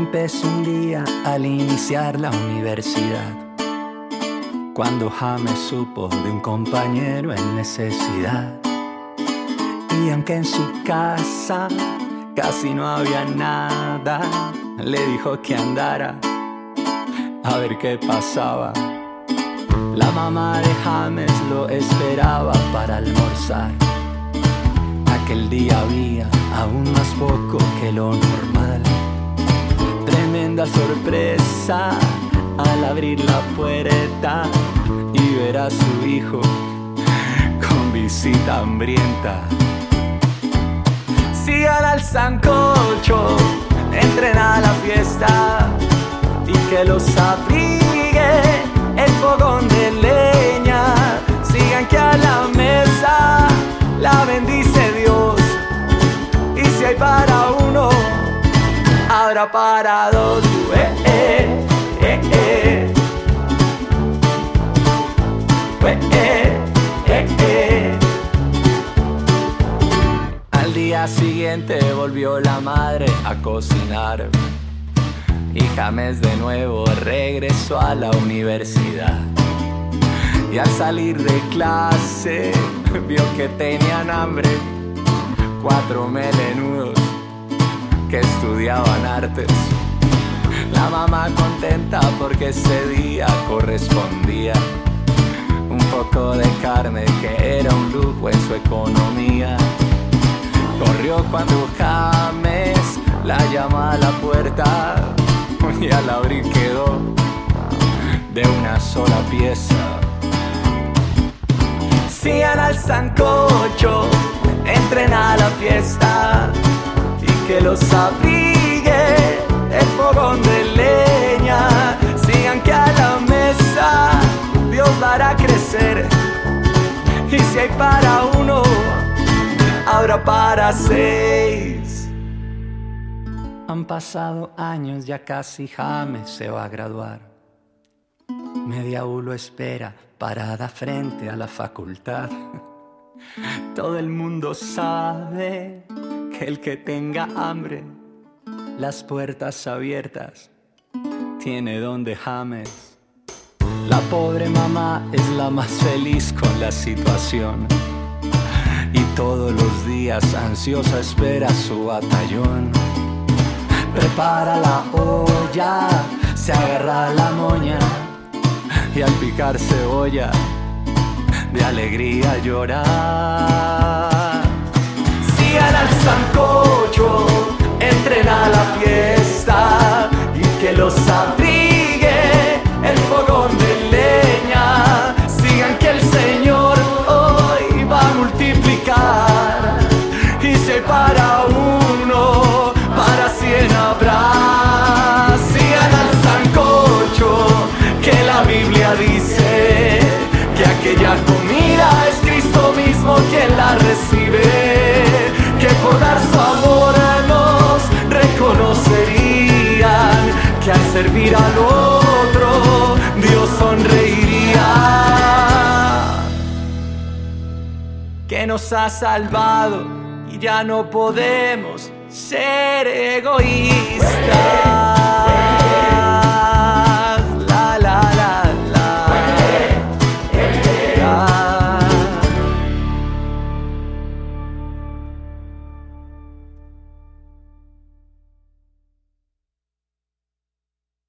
empezó un día al iniciar la universidad, cuando James supo de un compañero en necesidad. Y aunque en su casa casi no había nada, le dijo que andara a ver qué pasaba. La mamá de James lo esperaba para almorzar. Aquel día había aún más poco que lo normal. Tremenda sorpresa al abrir la puerta y ver a su hijo con visita hambrienta. Sigan al sancocho, entren a la fiesta y que los abrigue el fogón de leña. Sigan que a la mesa la bendice Dios, y si hay para uno, habrá para dos. Al día siguiente volvió la madre a cocinar y James de nuevo regresó a la universidad. Y al salir de clase vio que tenían hambre 4 melenudos que estudiaban artes. La mamá contenta porque ese día correspondía un poco de carne que era un lujo en su economía. Corrió cuando James la llama a la puerta y al abrir quedó de una sola pieza. Sigan al sancocho, entren a la fiesta y que los abrigue el fogón de leña. Sigan que a la mesa Dios la hará crecer, y si hay para uno, habrá para 6. Han pasado años, ya casi James se va a graduar. Media U lo espera parada frente a la facultad. Todo el mundo sabe que el que tenga hambre, las puertas abiertas tiene donde James. La pobre mamá es la más feliz con la situación, y todos los días ansiosa espera su batallón. Prepara la olla, se agarra la moña y al picar cebolla de alegría llorar. Sigan al sancocho, entren a la fiesta y que los abrigue el fogón de leña. Sigan que el Señor hoy va a multiplicar, y si hay para uno, para 100 habrá. Sigan al sancocho, que la Biblia dice que aquella comida es Cristo mismo quien la recibe, que por dar su amor nos reconocerían, que al servir al otro Dios sonreiría, que nos ha salvado y ya no podemos ser egoístas.